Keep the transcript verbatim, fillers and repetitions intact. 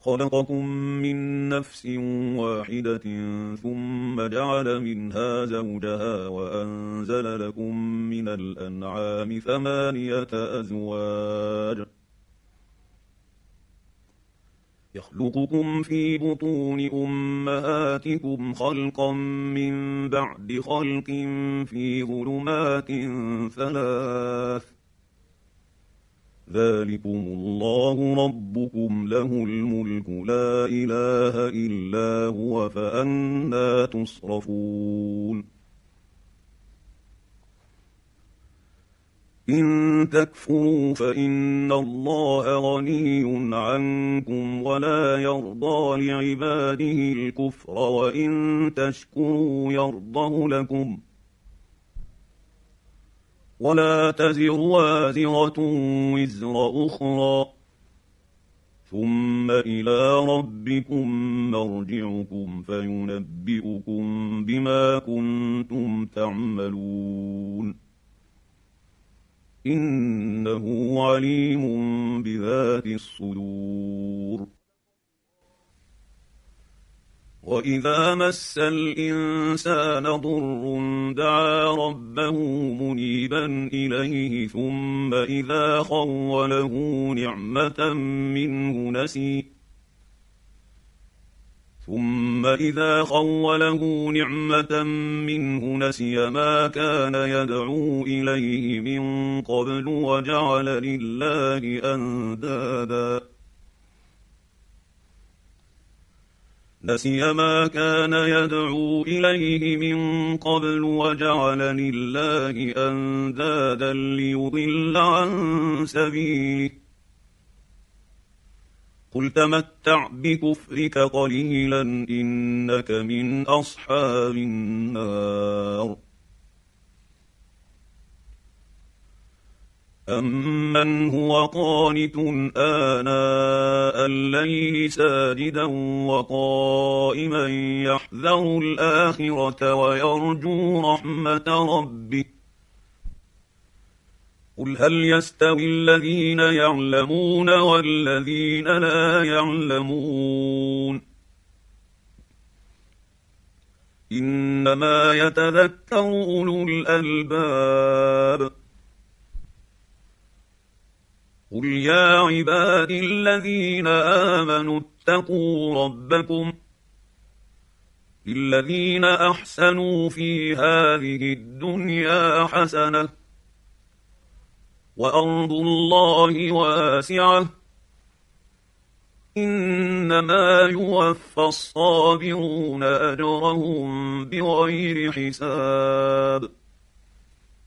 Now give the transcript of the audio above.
خلقكم من نفس واحدة ثم جعل منها زوجها وأنزل لكم من الأنعام ثمانية أزواج يخلقكم في بطون أمهاتكم خلقا من بعد خلق في ظلمات ثلاث ذلكم الله ربكم له الملك لا إله إلا هو فأنى تصرفون إن تكفروا فإن الله غني عنكم ولا يرضى لعباده الكفر وإن تشكروا يرضه لكم ولا تزر وازرة وزر أخرى ثم إلى ربكم مرجعكم فينبئكم بما كنتم تعملون إنه عليم بذات الصدور وإذا مس الإنسان ضر دعا ربه منيبا إليه ثم إذا خوله نعمة منه نسي ثم إذا خوله نعمة منه نسي ما كان يدعو إليه من قبل وجعل لله أندادا نسي ما كان يدعو إليه من قبل وجعل لله أندادا ليضل عن سبيله قل تمتع بكفرك قليلا إنك من أصحاب النار أمن هو قانت آناء الليل ساجدا وقائما يحذر الآخرة ويرجو رحمة ربه قل هل يستوي الذين يعلمون والذين لا يعلمون إنما يتذكر أولو الألباب قل يا عبادي الذين آمنوا اتقوا ربكم للذين أحسنوا في هذه الدنيا حسنة وأرض الله واسعة إنما يوفى الصابرون أجرهم بغير حساب